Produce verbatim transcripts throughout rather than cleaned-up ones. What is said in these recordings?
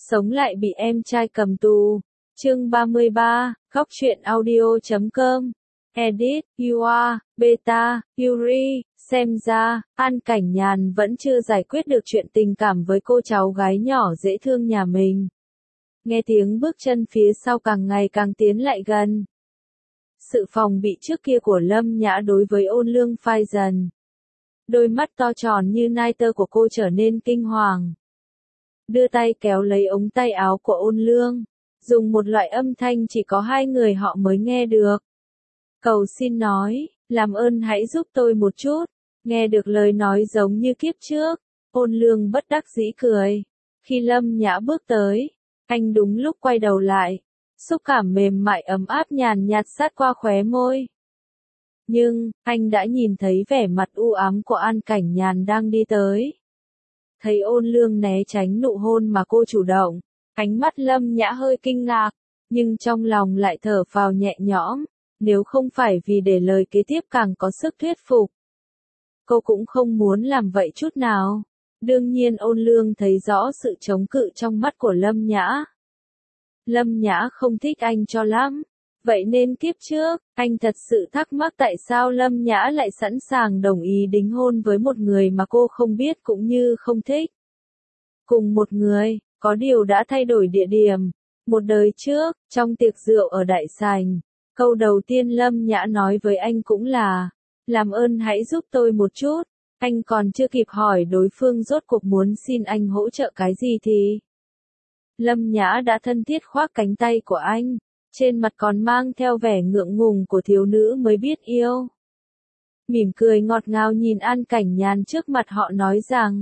Sống lại bị em trai cầm tù. Chương ba mươi ba, góc truyện audio chấm com. Edit, you are, beta, Yuri, xem ra, An Cảnh Nhàn vẫn chưa giải quyết được chuyện tình cảm với cô cháu gái nhỏ dễ thương nhà mình. Nghe tiếng bước chân phía sau càng ngày càng tiến lại gần. Sự phòng bị trước kia của Lâm Nhã đối với Ôn Lương phai dần. Đôi mắt to tròn như nai tơ của cô trở nên kinh hoàng. Đưa tay kéo lấy ống tay áo của Ôn Lương, dùng một loại âm thanh chỉ có hai người họ mới nghe được. Cầu xin nói, làm ơn hãy giúp tôi một chút. Nghe được lời nói giống như kiếp trước, Ôn Lương bất đắc dĩ cười. Khi Lâm Nhã bước tới, anh đúng lúc quay đầu lại, xúc cảm mềm mại ấm áp nhàn nhạt sát qua khóe môi. Nhưng, anh đã nhìn thấy vẻ mặt u ám của An Cảnh Nhàn đang đi tới. Thấy Ôn Lương né tránh nụ hôn mà cô chủ động, ánh mắt Lâm Nhã hơi kinh ngạc, nhưng trong lòng lại thở phào nhẹ nhõm, nếu không phải vì để lời kế tiếp càng có sức thuyết phục. Cô cũng không muốn làm vậy chút nào. Đương nhiên Ôn Lương thấy rõ sự chống cự trong mắt của Lâm Nhã. Lâm Nhã không thích anh cho lắm. Vậy nên kiếp trước, anh thật sự thắc mắc tại sao Lâm Nhã lại sẵn sàng đồng ý đính hôn với một người mà cô không biết cũng như không thích. Cùng một người, có điều đã thay đổi địa điểm. Một đời trước, trong tiệc rượu ở Đại Sành, câu đầu tiên Lâm Nhã nói với anh cũng là, làm ơn hãy giúp tôi một chút. Anh còn chưa kịp hỏi đối phương rốt cuộc muốn xin anh hỗ trợ cái gì thì Lâm Nhã đã thân thiết khoác cánh tay của anh. Trên mặt còn mang theo vẻ ngượng ngùng của thiếu nữ mới biết yêu. Mỉm cười ngọt ngào nhìn An Cảnh Nhàn trước mặt họ nói rằng,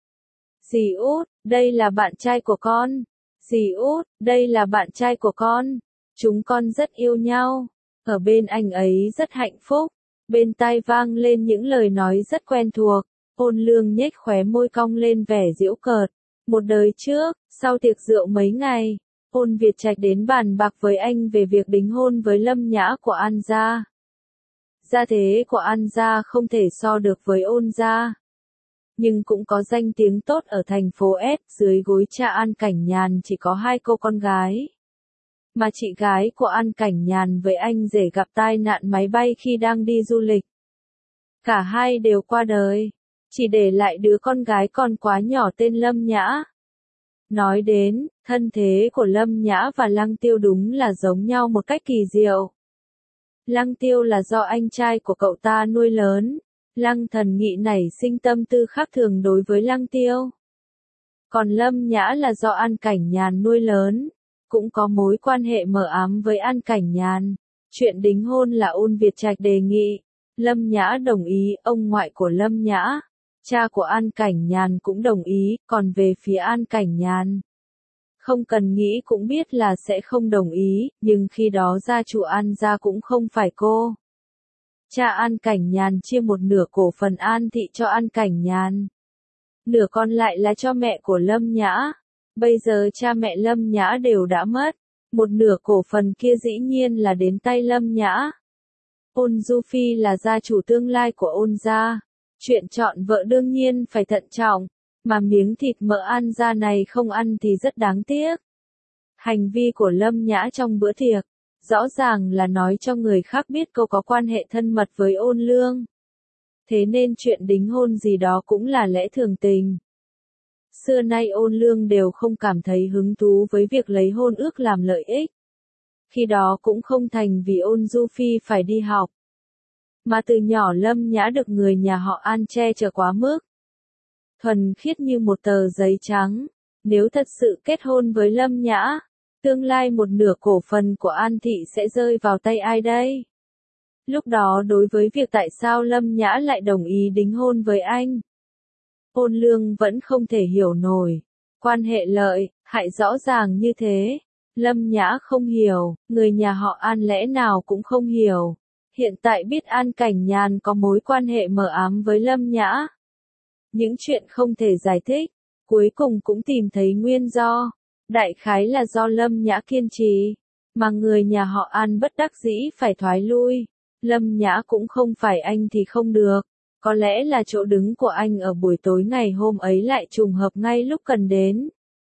dì Út, đây là bạn trai của con. Dì Út, đây là bạn trai của con. Chúng con rất yêu nhau. Ở bên anh ấy rất hạnh phúc. Bên tai vang lên những lời nói rất quen thuộc. Ôn Lương nhếch khóe môi cong lên vẻ giễu cợt. Một đời trước, sau tiệc rượu mấy ngày, Ôn Việt Trạch đến bàn bạc với anh về việc đính hôn với Lâm Nhã của An gia. Gia thế của An gia không thể so được với Ôn gia, nhưng cũng có danh tiếng tốt ở thành phố S. Dưới gối cha An Cảnh Nhàn chỉ có hai cô con gái, mà chị gái của An Cảnh Nhàn với anh rể gặp tai nạn máy bay khi đang đi du lịch. Cả hai đều qua đời, chỉ để lại đứa con gái còn quá nhỏ tên Lâm Nhã. Nói đến, thân thế của Lâm Nhã và Lăng Tiêu đúng là giống nhau một cách kỳ diệu. Lăng Tiêu là do anh trai của cậu ta nuôi lớn. Lăng Thần Nghị nảy sinh tâm tư khác thường đối với Lăng Tiêu. Còn Lâm Nhã là do An Cảnh Nhàn nuôi lớn, cũng có mối quan hệ mờ ám với An Cảnh Nhàn. Chuyện đính hôn là Ôn Việt Trạch đề nghị. Lâm Nhã đồng ý, ông ngoại của Lâm Nhã, cha của An Cảnh Nhàn cũng đồng ý, còn về phía An Cảnh Nhàn, không cần nghĩ cũng biết là sẽ không đồng ý, nhưng khi đó gia chủ An gia cũng không phải cô. Cha An Cảnh Nhàn chia một nửa cổ phần An thị cho An Cảnh Nhàn. Nửa còn lại là cho mẹ của Lâm Nhã. Bây giờ cha mẹ Lâm Nhã đều đã mất. Một nửa cổ phần kia dĩ nhiên là đến tay Lâm Nhã. Ôn Du Phi là gia chủ tương lai của Ôn gia. Chuyện chọn vợ đương nhiên phải thận trọng, mà miếng thịt mỡ An gia này không ăn thì rất đáng tiếc. Hành vi của Lâm Nhã trong bữa tiệc, rõ ràng là nói cho người khác biết cô có quan hệ thân mật với Ôn Lương. Thế nên chuyện đính hôn gì đó cũng là lẽ thường tình. Xưa nay Ôn Lương đều không cảm thấy hứng thú với việc lấy hôn ước làm lợi ích. Khi đó cũng không thành vì Ôn Du Phi phải đi học, mà từ nhỏ Lâm Nhã được người nhà họ An che chở quá mức. Thuần khiết như một tờ giấy trắng. Nếu thật sự kết hôn với Lâm Nhã, tương lai một nửa cổ phần của An thị sẽ rơi vào tay ai đây? Lúc đó đối với việc tại sao Lâm Nhã lại đồng ý đính hôn với anh, Ôn Lương vẫn không thể hiểu nổi. Quan hệ lợi, hại rõ ràng như thế. Lâm Nhã không hiểu, người nhà họ An lẽ nào cũng không hiểu. Hiện tại biết An Cảnh Nhàn có mối quan hệ mờ ám với Lâm Nhã. Những chuyện không thể giải thích, cuối cùng cũng tìm thấy nguyên do. Đại khái là do Lâm Nhã kiên trì, mà người nhà họ An bất đắc dĩ phải thoái lui. Lâm Nhã cũng không phải anh thì không được. Có lẽ là chỗ đứng của anh ở buổi tối ngày hôm ấy lại trùng hợp ngay lúc cần đến.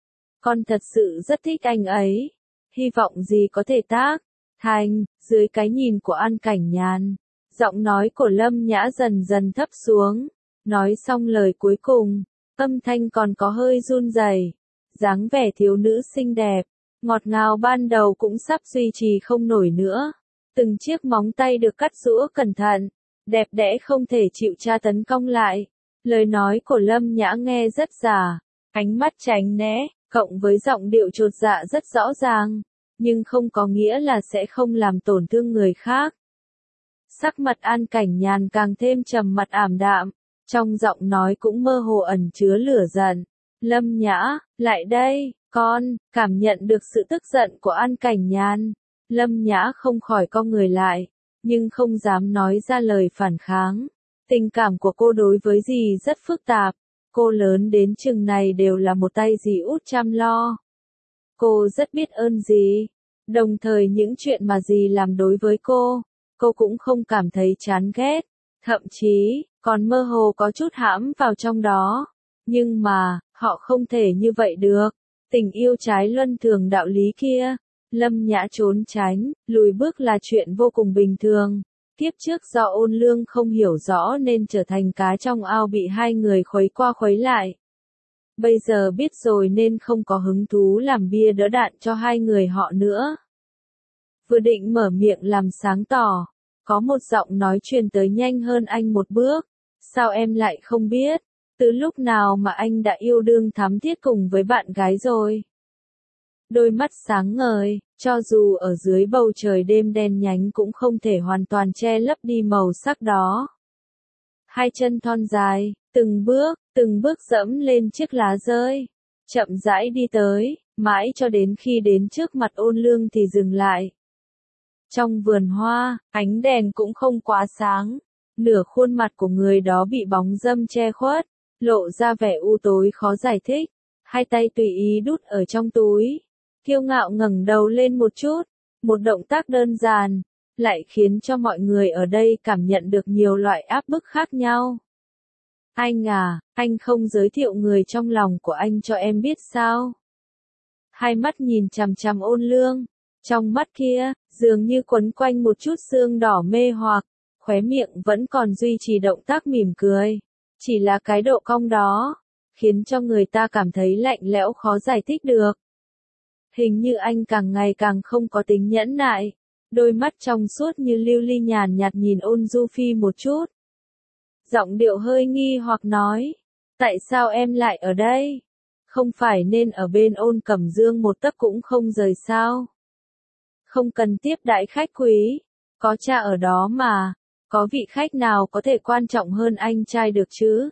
con thật sự rất thích anh ấy. Hy vọng gì có thể tác thành, dưới cái nhìn của An Cảnh Nhàn. Giọng nói của Lâm Nhã dần dần thấp xuống. Nói xong lời cuối cùng, âm thanh còn có hơi run rẩy. Dáng vẻ thiếu nữ xinh đẹp, ngọt ngào ban đầu cũng sắp duy trì không nổi nữa. Từng chiếc móng tay được cắt rũa cẩn thận, đẹp đẽ không thể chịu tra tấn cong lại. Lời nói của Lâm Nhã nghe rất giả, ánh mắt tránh né, cộng với giọng điệu chột dạ rất rõ ràng, nhưng không có nghĩa là sẽ không làm tổn thương người khác. Sắc mặt An Cảnh Nhàn càng thêm trầm mặt ảm đạm, trong giọng nói cũng mơ hồ ẩn chứa lửa giận. Lâm Nhã, lại đây, con, cảm nhận được sự tức giận của An Cảnh Nhàn. Lâm Nhã không khỏi cong người lại, nhưng không dám nói ra lời phản kháng. Tình cảm của cô đối với dì rất phức tạp, cô lớn đến chừng này đều là một tay dì út chăm lo. Cô rất biết ơn dì, đồng thời những chuyện mà dì làm đối với cô, cô cũng không cảm thấy chán ghét, thậm chí, còn mơ hồ có chút hãm vào trong đó. Nhưng mà, họ không thể như vậy được. Tình yêu trái luân thường đạo lý kia. Lâm Nhã trốn tránh, lùi bước là chuyện vô cùng bình thường. Kiếp trước do Ôn Lương không hiểu rõ nên trở thành cá trong ao bị hai người khuấy qua khuấy lại. Bây giờ biết rồi nên không có hứng thú làm bia đỡ đạn cho hai người họ nữa. Vừa định mở miệng làm sáng tỏ, có một giọng nói truyền tới nhanh hơn anh một bước. Sao em lại không biết? Từ lúc nào mà anh đã yêu đương thắm thiết cùng với bạn gái rồi? Đôi mắt sáng ngời, cho dù ở dưới bầu trời đêm đen nhánh cũng không thể hoàn toàn che lấp đi màu sắc đó. Hai chân thon dài, từng bước, từng bước dẫm lên chiếc lá rơi, chậm rãi đi tới, mãi cho đến khi đến trước mặt Ôn Lương thì dừng lại. Trong vườn hoa, ánh đèn cũng không quá sáng, nửa khuôn mặt của người đó bị bóng râm che khuất, lộ ra vẻ u tối khó giải thích, hai tay tùy ý đút ở trong túi, kiêu ngạo ngẩng đầu lên một chút, một động tác đơn giản, lại khiến cho mọi người ở đây cảm nhận được nhiều loại áp bức khác nhau. Anh à, anh không giới thiệu người trong lòng của anh cho em biết sao? Hai mắt nhìn chằm chằm Ôn Lương, trong mắt kia, dường như quấn quanh một chút sương đỏ mê hoặc, khóe miệng vẫn còn duy trì động tác mỉm cười. Chỉ là cái độ cong đó, khiến cho người ta cảm thấy lạnh lẽo khó giải thích được. Hình như anh càng ngày càng không có tính nhẫn nại, đôi mắt trong suốt như lưu ly nhàn nhạt nhìn Ôn Du Phi một chút. Giọng điệu hơi nghi hoặc nói, tại sao em lại ở đây? Không phải nên ở bên Ôn Cẩm Dương một tấc cũng không rời sao? Không cần tiếp đãi khách quý, có cha ở đó mà. Có vị khách nào có thể quan trọng hơn anh trai được chứ?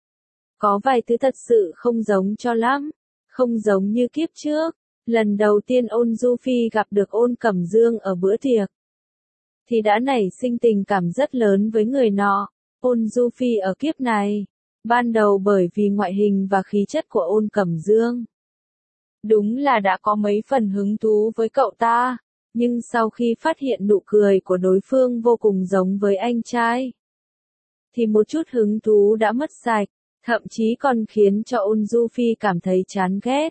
Có vài thứ thật sự không giống cho lắm, không giống như kiếp trước. Lần đầu tiên Ôn Du Phi gặp được Ôn Cẩm Dương ở bữa tiệc, thì đã nảy sinh tình cảm rất lớn với người nọ. Ôn Du Phi ở kiếp này, ban đầu bởi vì ngoại hình và khí chất của Ôn Cẩm Dương, đúng là đã có mấy phần hứng thú với cậu ta. Nhưng sau khi phát hiện nụ cười của đối phương vô cùng giống với anh trai, thì một chút hứng thú đã mất sạch, thậm chí còn khiến cho Ôn Du Phi cảm thấy chán ghét.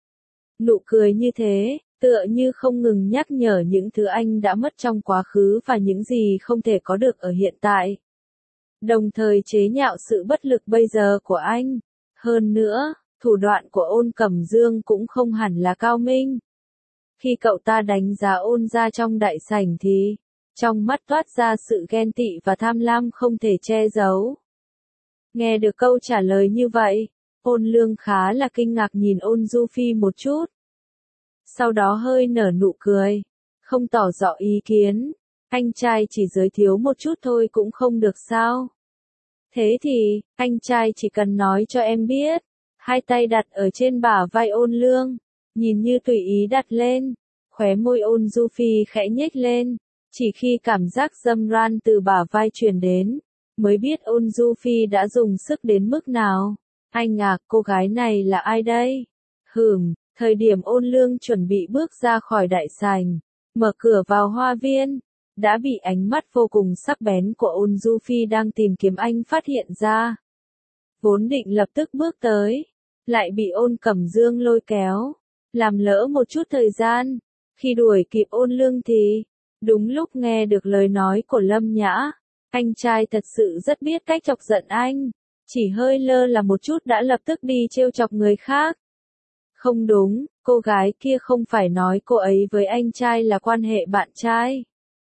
Nụ cười như thế, tựa như không ngừng nhắc nhở những thứ anh đã mất trong quá khứ và những gì không thể có được ở hiện tại. Đồng thời chế nhạo sự bất lực bây giờ của anh. Hơn nữa, thủ đoạn của Ôn Cẩm Dương cũng không hẳn là cao minh. Khi cậu ta đánh giá Ôn gia trong đại sảnh thì, trong mắt toát ra sự ghen tị và tham lam không thể che giấu. Nghe được câu trả lời như vậy, Ôn Lương khá là kinh ngạc nhìn Ôn Du Phi một chút. Sau đó hơi nở nụ cười, không tỏ rõ ý kiến, anh trai chỉ giới thiệu một chút thôi cũng không được sao? Thế thì, anh trai chỉ cần nói cho em biết. Hai tay đặt ở trên bả vai Ôn Lương, nhìn như tùy ý đặt lên, khóe môi Ôn Du Phi khẽ nhếch lên, chỉ khi cảm giác dâm ran từ bả vai truyền đến, mới biết Ôn Du Phi đã dùng sức đến mức nào. Anh à, cô gái này là ai đây? Hừm, thời điểm Ôn Lương chuẩn bị bước ra khỏi đại sảnh, mở cửa vào hoa viên, đã bị ánh mắt vô cùng sắc bén của Ôn Du Phi đang tìm kiếm anh phát hiện ra. Vốn định lập tức bước tới, lại bị Ôn Cẩm Dương lôi kéo, làm lỡ một chút thời gian. Khi đuổi kịp ôn lương thì, đúng lúc nghe được lời nói của Lâm Nhã, anh trai thật sự rất biết cách chọc giận anh, chỉ hơi lơ là một chút đã lập tức đi trêu chọc người khác. Không đúng, cô gái kia không phải nói cô ấy với anh trai là quan hệ bạn trai.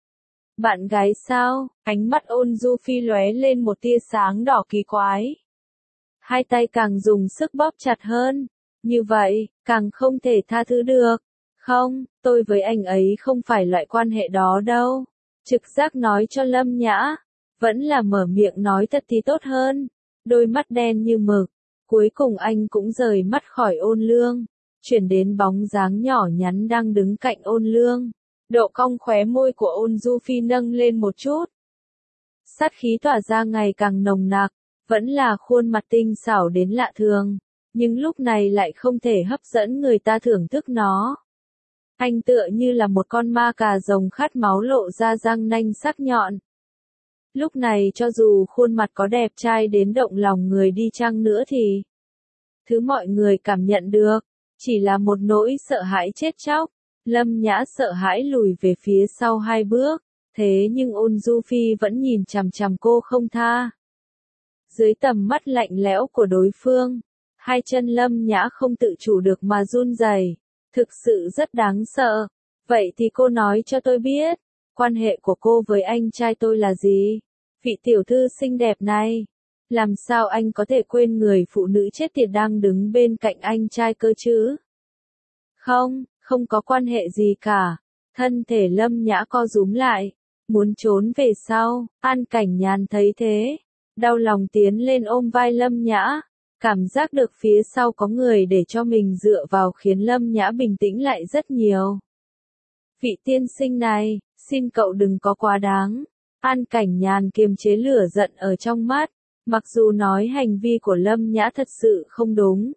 Bạn gái sao? Ánh mắt Ôn Du Phi lóe lên một tia sáng đỏ kỳ quái. Hai tay càng dùng sức bóp chặt hơn. Như vậy, càng không thể tha thứ được. Không, tôi với anh ấy không phải loại quan hệ đó đâu. Trực giác nói cho Lâm Nhã. Vẫn là mở miệng nói thật thì tốt hơn. Đôi mắt đen như mực. Cuối cùng anh cũng rời mắt khỏi Ôn Lương. Chuyển đến bóng dáng nhỏ nhắn đang đứng cạnh Ôn Lương. Độ cong khóe môi của Ôn Du Phi nâng lên một chút. Sát khí tỏa ra ngày càng nồng nặc. Vẫn là khuôn mặt tinh xảo đến lạ thường. Nhưng lúc này lại không thể hấp dẫn người ta thưởng thức nó. Anh tựa như là một con ma cà rồng khát máu lộ ra răng nanh sắc nhọn. Lúc này cho dù khuôn mặt có đẹp trai đến động lòng người đi chăng nữa thì thứ mọi người cảm nhận được, chỉ là một nỗi sợ hãi chết chóc. Lâm Nhã sợ hãi lùi về phía sau hai bước, thế nhưng Ôn Du Phi vẫn nhìn chằm chằm cô không tha. Dưới tầm mắt lạnh lẽo của đối phương, hai chân Lâm Nhã không tự chủ được mà run rẩy, thực sự rất đáng sợ. Vậy thì cô nói cho tôi biết, quan hệ của cô với anh trai tôi là gì? Vị tiểu thư xinh đẹp này, làm sao anh có thể quên người phụ nữ chết tiệt đang đứng bên cạnh anh trai cơ chứ? Không, không có quan hệ gì cả. Thân thể Lâm Nhã co rúm lại, muốn trốn về sau. An Cảnh Nhàn thấy thế, đau lòng tiến lên ôm vai Lâm Nhã, cảm giác được phía sau có người để cho mình dựa vào khiến Lâm Nhã bình tĩnh lại rất nhiều. Vị tiên sinh này, xin cậu đừng có quá đáng. An Cảnh Nhàn kiềm chế lửa giận ở trong mắt, mặc dù nói hành vi của Lâm Nhã thật sự không đúng.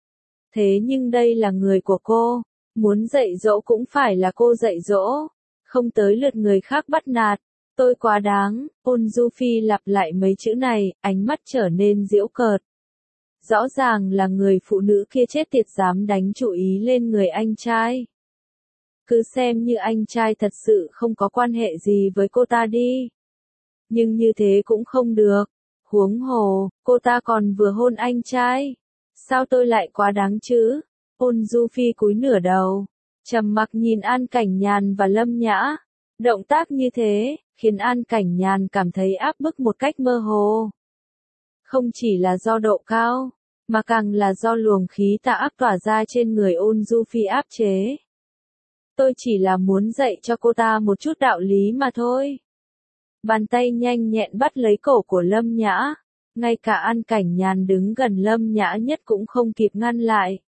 Thế nhưng đây là người của cô, muốn dạy dỗ cũng phải là cô dạy dỗ, không tới lượt người khác bắt nạt. Tôi quá đáng. Ôn Du Phi lặp lại mấy chữ này, ánh mắt trở nên giễu cợt. Rõ ràng là người phụ nữ kia chết tiệt dám đánh chủ ý lên người anh trai. Cứ xem như anh trai thật sự không có quan hệ gì với cô ta đi. Nhưng như thế cũng không được. Huống hồ, cô ta còn vừa hôn anh trai. Sao tôi lại quá đáng chứ? Ôn Du Phi cúi nửa đầu, trầm mặc nhìn An Cảnh Nhàn và Lâm Nhã. Động tác như thế, khiến An Cảnh Nhàn cảm thấy áp bức một cách mơ hồ. Không chỉ là do độ cao, mà càng là do luồng khí tà ác tỏa ra trên người Ôn Du Phi áp chế. Tôi chỉ là muốn dạy cho cô ta một chút đạo lý mà thôi. Bàn tay nhanh nhẹn bắt lấy cổ của Lâm Nhã. Ngay cả An Cảnh Nhàn đứng gần Lâm Nhã nhất cũng không kịp ngăn lại.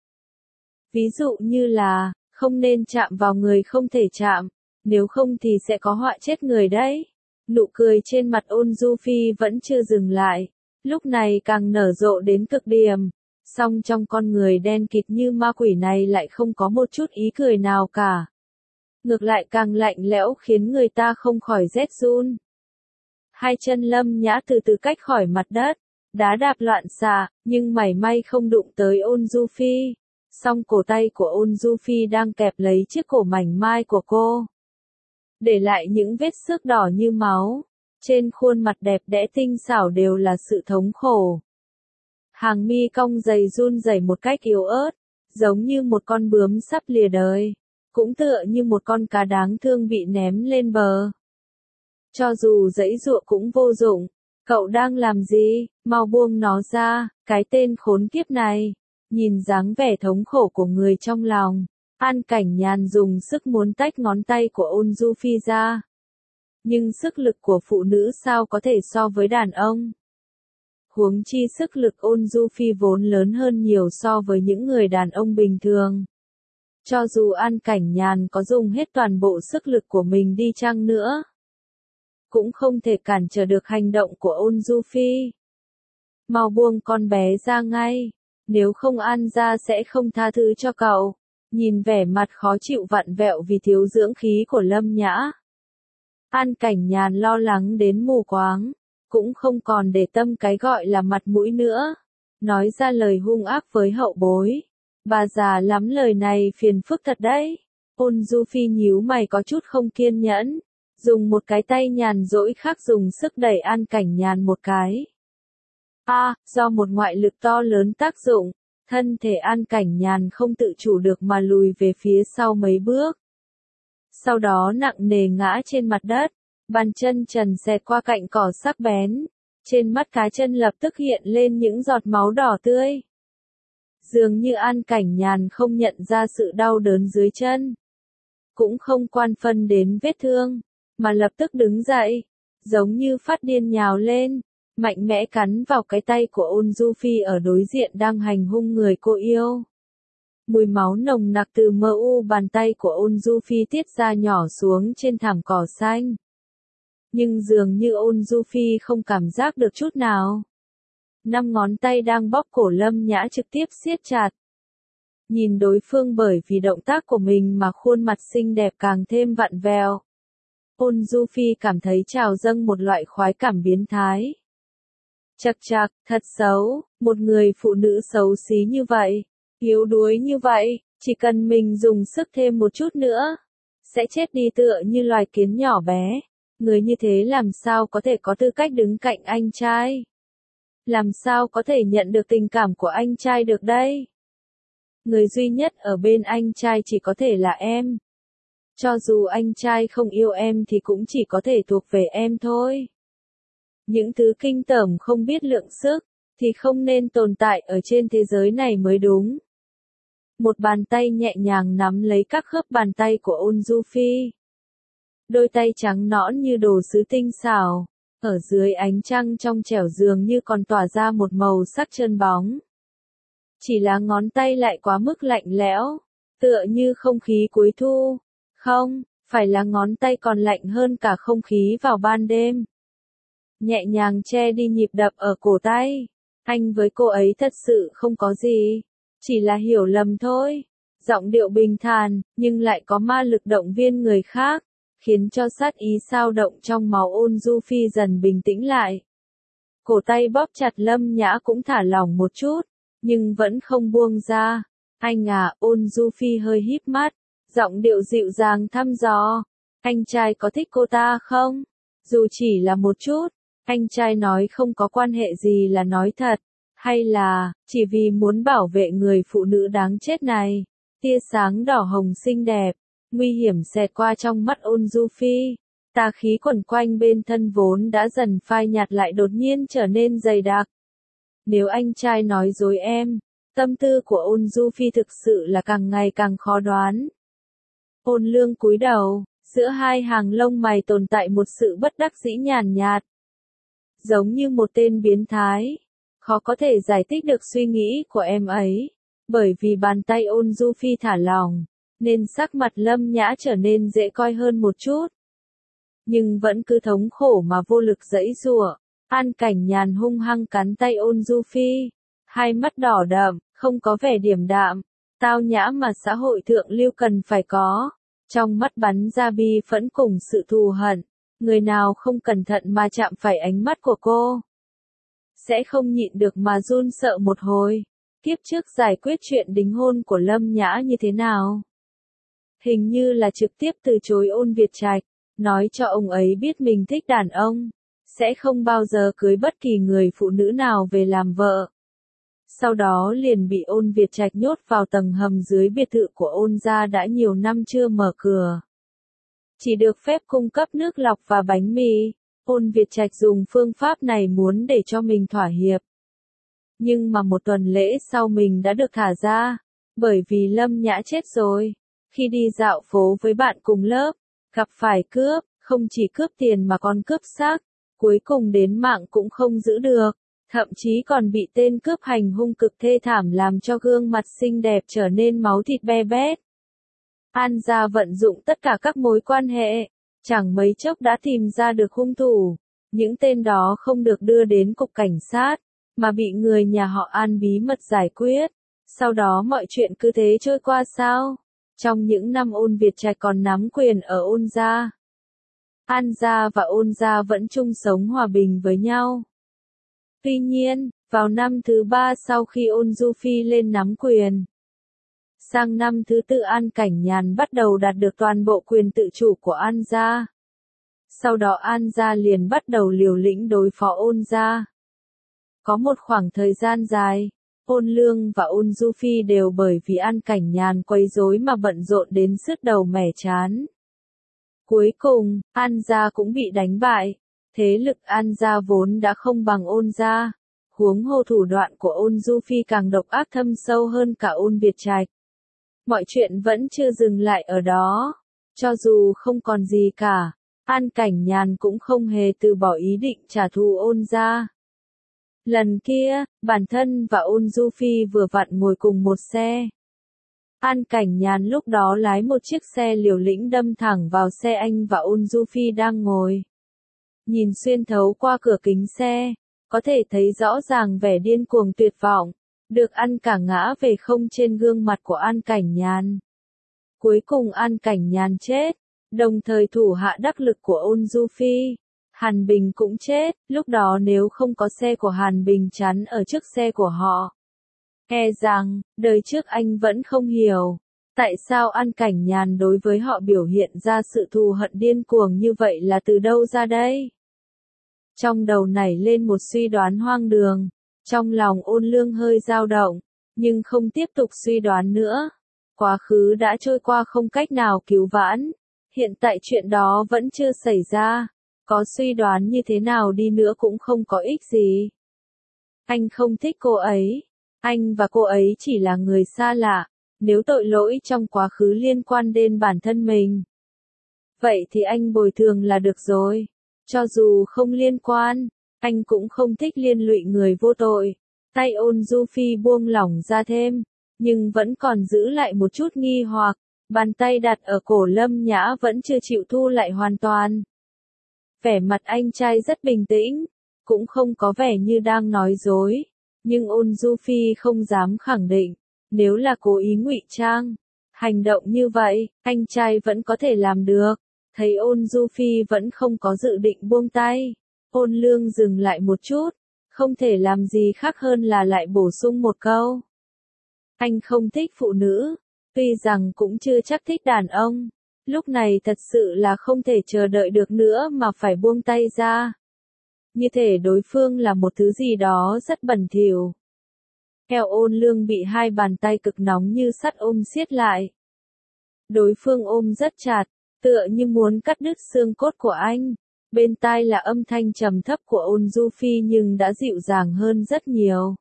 Ví dụ như là, không nên chạm vào người không thể chạm, nếu không thì sẽ có họa chết người đấy. Nụ cười trên mặt Ôn Du Phi vẫn chưa dừng lại, lúc này càng nở rộ đến cực điểm. Song trong con người đen kịt như ma quỷ này lại không có một chút ý cười nào cả. Ngược lại càng lạnh lẽo khiến người ta không khỏi rét run. Hai chân Lâm Nhã từ từ cách khỏi mặt đất, đá đạp loạn xạ, nhưng mảy may không đụng tới Ôn Du Phi. Song cổ tay của Ôn Du Phi đang kẹp lấy chiếc cổ mảnh mai của cô, để lại những vết xước đỏ như máu. Trên khuôn mặt đẹp đẽ tinh xảo đều là sự thống khổ. Hàng mi cong dày run rẩy một cách yếu ớt, giống như một con bướm sắp lìa đời, cũng tựa như một con cá đáng thương bị ném lên bờ. Cho dù giãy giụa cũng vô dụng. Cậu đang làm gì? Mau buông nó ra, cái tên khốn kiếp này. Nhìn dáng vẻ thống khổ của người trong lòng, An Cảnh Nhàn dùng sức muốn tách ngón tay của Ôn Du Phi ra. Nhưng sức lực của phụ nữ sao có thể so với đàn ông? Huống chi sức lực Ôn Du Phi vốn lớn hơn nhiều so với những người đàn ông bình thường. Cho dù An Cảnh Nhàn có dùng hết toàn bộ sức lực của mình đi chăng nữa, cũng không thể cản trở được hành động của Ôn Du Phi. Mau buông con bé ra ngay, nếu không An gia sẽ không tha thứ cho cậu. Nhìn vẻ mặt khó chịu vặn vẹo vì thiếu dưỡng khí của Lâm Nhã, An Cảnh Nhàn lo lắng đến mù quáng, cũng không còn để tâm cái gọi là mặt mũi nữa. Nói ra lời hung ác với hậu bối, Bà già lắm lời này phiền phức thật đấy. Ôn Du Phi nhíu mày có chút không kiên nhẫn, dùng một cái tay nhàn rỗi khác dùng sức đẩy An Cảnh Nhàn một cái. A, à, do một ngoại lực to lớn tác dụng, thân thể An Cảnh Nhàn không tự chủ được mà lùi về phía sau mấy bước. Sau đó nặng nề ngã trên mặt đất, bàn chân trần xẹt qua cạnh cỏ sắc bén, trên mắt cá chân lập tức hiện lên những giọt máu đỏ tươi. Dường như An Cảnh Nhàn không nhận ra sự đau đớn dưới chân, cũng không quan phân đến vết thương, mà lập tức đứng dậy, giống như phát điên nhào lên, mạnh mẽ cắn vào cái tay của Ôn Du Phi ở đối diện đang hành hung người cô yêu. Mùi máu nồng nặc từ mờ u bàn tay của Ôn Du Phi tiết ra nhỏ xuống trên thảm cỏ xanh. Nhưng dường như Ôn Du Phi không cảm giác được chút nào. Năm ngón tay đang bóp cổ Lâm Nhã trực tiếp siết chặt. Nhìn đối phương bởi vì động tác của mình mà khuôn mặt xinh đẹp càng thêm vặn vẹo. Ôn Du Phi cảm thấy trào dâng một loại khoái cảm biến thái. Chậc chậc, thật xấu, một người phụ nữ xấu xí như vậy, yếu đuối như vậy, chỉ cần mình dùng sức thêm một chút nữa, sẽ chết đi tựa như loài kiến nhỏ bé. Người như thế làm sao có thể có tư cách đứng cạnh anh trai? Làm sao có thể nhận được tình cảm của anh trai được đây? Người duy nhất ở bên anh trai chỉ có thể là em. Cho dù anh trai không yêu em thì cũng chỉ có thể thuộc về em thôi. Những thứ kinh tởm không biết lượng sức, thì không nên tồn tại ở trên thế giới này mới đúng. Một bàn tay nhẹ nhàng nắm lấy các khớp bàn tay của Ôn Du Phi. Đôi tay trắng nõn như đồ sứ tinh xảo, ở dưới ánh trăng trong trẻo dường như còn tỏa ra một màu sắc trơn bóng. Chỉ là ngón tay lại quá mức lạnh lẽo, tựa như không khí cuối thu. Không, phải là ngón tay còn lạnh hơn cả không khí vào ban đêm. Nhẹ nhàng che đi nhịp đập ở cổ tay. Anh với cô ấy thật sự không có gì, chỉ là hiểu lầm thôi. Giọng điệu bình thản, nhưng lại có ma lực động viên người khác, khiến cho sát ý xao động trong máu Ôn Du Phi dần bình tĩnh lại. Cổ tay bóp chặt Lâm Nhã cũng thả lỏng một chút, nhưng vẫn không buông ra. Anh à, Ôn Du Phi hơi híp mắt, giọng điệu dịu dàng thăm dò. Anh trai có thích cô ta không? Dù chỉ là một chút, anh trai nói không có quan hệ gì là nói thật, hay là, chỉ vì muốn bảo vệ người phụ nữ đáng chết này? Tia sáng đỏ hồng xinh đẹp, nguy hiểm xẹt qua trong mắt Ôn Du Phi. Tà khí quẩn quanh bên thân vốn đã dần phai nhạt lại đột nhiên trở nên dày đặc. Nếu anh trai nói dối em, tâm tư của Ôn Du Phi thực sự là càng ngày càng khó đoán. Ôn Lương cúi đầu, giữa hai hàng lông mày tồn tại một sự bất đắc dĩ nhàn nhạt. Giống như một tên biến thái, khó có thể giải thích được suy nghĩ của em ấy. Bởi vì bàn tay Ôn Du Phi thả lỏng, nên sắc mặt Lâm Nhã trở nên dễ coi hơn một chút. Nhưng vẫn cứ thống khổ mà vô lực giãy giụa. An Cảnh Nhàn hung hăng cắn tay Ôn Du Phi, hai mắt đỏ đậm, không có vẻ điềm đạm, tao nhã mà xã hội thượng lưu cần phải có. Trong mắt bắn ra bi phẫn cùng sự thù hận, người nào không cẩn thận mà chạm phải ánh mắt của cô, sẽ không nhịn được mà run sợ một hồi. Kiếp trước giải quyết chuyện đính hôn của Lâm Nhã như thế nào? Hình như là trực tiếp từ chối Ôn Việt Trạch, nói cho ông ấy biết mình thích đàn ông, sẽ không bao giờ cưới bất kỳ người phụ nữ nào về làm vợ. Sau đó liền bị Ôn Việt Trạch nhốt vào tầng hầm dưới biệt thự của Ôn gia đã nhiều năm chưa mở cửa. Chỉ được phép cung cấp nước lọc và bánh mì. Ôn Việt Trạch dùng phương pháp này muốn để cho mình thỏa hiệp. Nhưng mà một tuần lễ sau mình đã được thả ra, bởi vì Lâm Nhã chết rồi. Khi đi dạo phố với bạn cùng lớp, gặp phải cướp, không chỉ cướp tiền mà còn cướp xác, cuối cùng đến mạng cũng không giữ được, thậm chí còn bị tên cướp hành hung cực thê thảm làm cho gương mặt xinh đẹp trở nên máu thịt be bét. An gia vận dụng tất cả các mối quan hệ, chẳng mấy chốc đã tìm ra được hung thủ. Những tên đó không được đưa đến cục cảnh sát, mà bị người nhà họ An bí mật giải quyết. Sau đó mọi chuyện cứ thế trôi qua sao? Trong những năm Ôn Việt Trạch còn nắm quyền ở Ôn gia, An gia và Ôn gia vẫn chung sống hòa bình với nhau. Tuy nhiên, vào năm thứ ba sau khi Ôn Du Phi lên nắm quyền, Sang năm thứ tư An Cảnh Nhàn bắt đầu đạt được toàn bộ quyền tự chủ của An gia. Sau đó An gia liền bắt đầu liều lĩnh đối phó Ôn gia. Có một khoảng thời gian dài, Ôn Lương và Ôn Du Phi đều bởi vì An Cảnh Nhàn quấy rối mà bận rộn đến sứt đầu mẻ trán. Cuối cùng, An gia cũng bị đánh bại. Thế lực An gia vốn đã không bằng Ôn gia, huống hồ thủ đoạn của Ôn Du Phi càng độc ác thâm sâu hơn cả Ôn Việt Trạch. Mọi chuyện vẫn chưa dừng lại ở đó. Cho dù không còn gì cả, An Cảnh Nhàn cũng không hề từ bỏ ý định trả thù Ôn gia. Lần kia, bản thân và Ôn Du Phi vừa vặn ngồi cùng một xe. An Cảnh Nhàn lúc đó lái một chiếc xe liều lĩnh đâm thẳng vào xe anh và Ôn Du Phi đang ngồi. Nhìn xuyên thấu qua cửa kính xe, có thể thấy rõ ràng vẻ điên cuồng tuyệt vọng, được ăn cả ngã về không trên gương mặt của An Cảnh Nhàn. Cuối cùng An Cảnh Nhàn chết, đồng thời thủ hạ đắc lực của Ôn Du Phi, Hàn Bình cũng chết, lúc đó nếu không có xe của Hàn Bình chắn ở trước xe của họ. E rằng, đời trước anh vẫn không hiểu, tại sao An Cảnh Nhàn đối với họ biểu hiện ra sự thù hận điên cuồng như vậy là từ đâu ra đây? Trong đầu nảy lên một suy đoán hoang đường, trong lòng Ôn Lương hơi dao động, nhưng không tiếp tục suy đoán nữa. Quá khứ đã trôi qua không cách nào cứu vãn, hiện tại chuyện đó vẫn chưa xảy ra, có suy đoán như thế nào đi nữa cũng không có ích gì. Anh không thích cô ấy, anh và cô ấy chỉ là người xa lạ, nếu tội lỗi trong quá khứ liên quan đến bản thân mình. Vậy thì anh bồi thường là được rồi, cho dù không liên quan, anh cũng không thích liên lụy người vô tội. Tay Ôn Du Phi buông lỏng ra thêm, nhưng vẫn còn giữ lại một chút nghi hoặc, bàn tay đặt ở cổ Lâm Nhã vẫn chưa chịu thu lại hoàn toàn. Vẻ mặt anh trai rất bình tĩnh, cũng không có vẻ như đang nói dối, nhưng Ôn Du Phi không dám khẳng định, nếu là cố ý ngụy trang, hành động như vậy, anh trai vẫn có thể làm được. Thấy Ôn Du Phi vẫn không có dự định buông tay, Ôn Lương dừng lại một chút, không thể làm gì khác hơn là lại bổ sung một câu. Anh không thích phụ nữ, tuy rằng cũng chưa chắc thích đàn ông, lúc này thật sự là không thể chờ đợi được nữa mà phải buông tay ra. Như thể đối phương là một thứ gì đó rất bẩn thỉu. Eo Ôn Lương bị hai bàn tay cực nóng như sắt ôm siết lại. Đối phương ôm rất chặt, tựa như muốn cắt đứt xương cốt của anh. Bên tai là âm thanh trầm thấp của Ôn Du Phi nhưng đã dịu dàng hơn rất nhiều.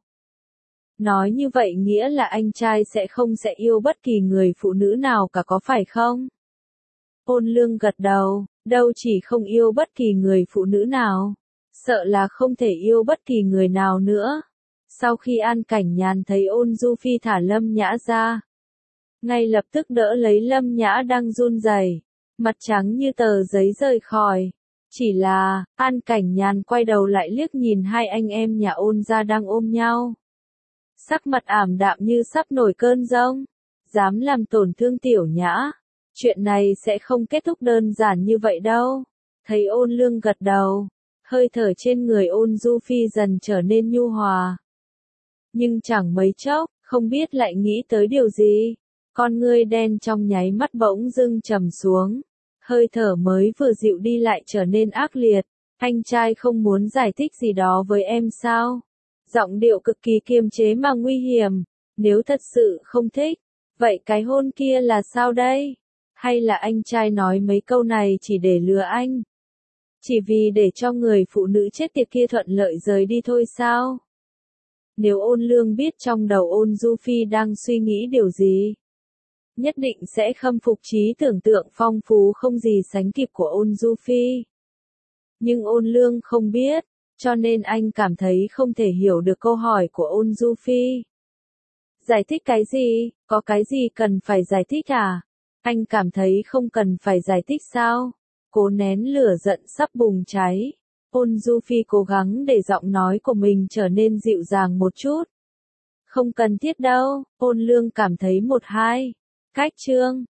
Nói như vậy nghĩa là anh trai sẽ không sẽ yêu bất kỳ người phụ nữ nào cả có phải không? Ôn Lương gật đầu, đâu chỉ không yêu bất kỳ người phụ nữ nào, sợ là không thể yêu bất kỳ người nào nữa. Sau khi An Cảnh Nhàn thấy Ôn Du Phi thả Lâm Nhã ra, ngay lập tức đỡ lấy Lâm Nhã đang run rẩy, mặt trắng như tờ giấy rời khỏi. Chỉ là, An Cảnh Nhàn quay đầu lại liếc nhìn hai anh em nhà Ôn gia đang ôm nhau. Sắc mặt ảm đạm như sắp nổi cơn giông, dám làm tổn thương Tiểu Nhã. Chuyện này sẽ không kết thúc đơn giản như vậy đâu. Thấy Ôn Lương gật đầu, hơi thở trên người Ôn Du Phi dần trở nên nhu hòa. Nhưng chẳng mấy chốc, không biết lại nghĩ tới điều gì, con ngươi đen trong nháy mắt bỗng dưng trầm xuống. Hơi thở mới vừa dịu đi lại trở nên ác liệt. Anh trai không muốn giải thích gì đó với em sao? Giọng điệu cực kỳ kiềm chế mà nguy hiểm. Nếu thật sự không thích, vậy cái hôn kia là sao đây? Hay là anh trai nói mấy câu này chỉ để lừa anh? Chỉ vì để cho người phụ nữ chết tiệt kia thuận lợi rời đi thôi sao? Nếu Ôn Lương biết trong đầu Ôn Du Phi đang suy nghĩ điều gì, nhất định sẽ khâm phục trí tưởng tượng phong phú không gì sánh kịp của Ôn Du Phi. Nhưng Ôn Lương không biết, cho nên anh cảm thấy không thể hiểu được câu hỏi của Ôn Du Phi. Giải thích cái gì? Có cái gì cần phải giải thích à? Anh cảm thấy không cần phải giải thích sao? Cố nén lửa giận sắp bùng cháy. Ôn Du Phi cố gắng để giọng nói của mình trở nên dịu dàng một chút. Không cần thiết đâu, Ôn Lương cảm thấy một hai. Cách chương,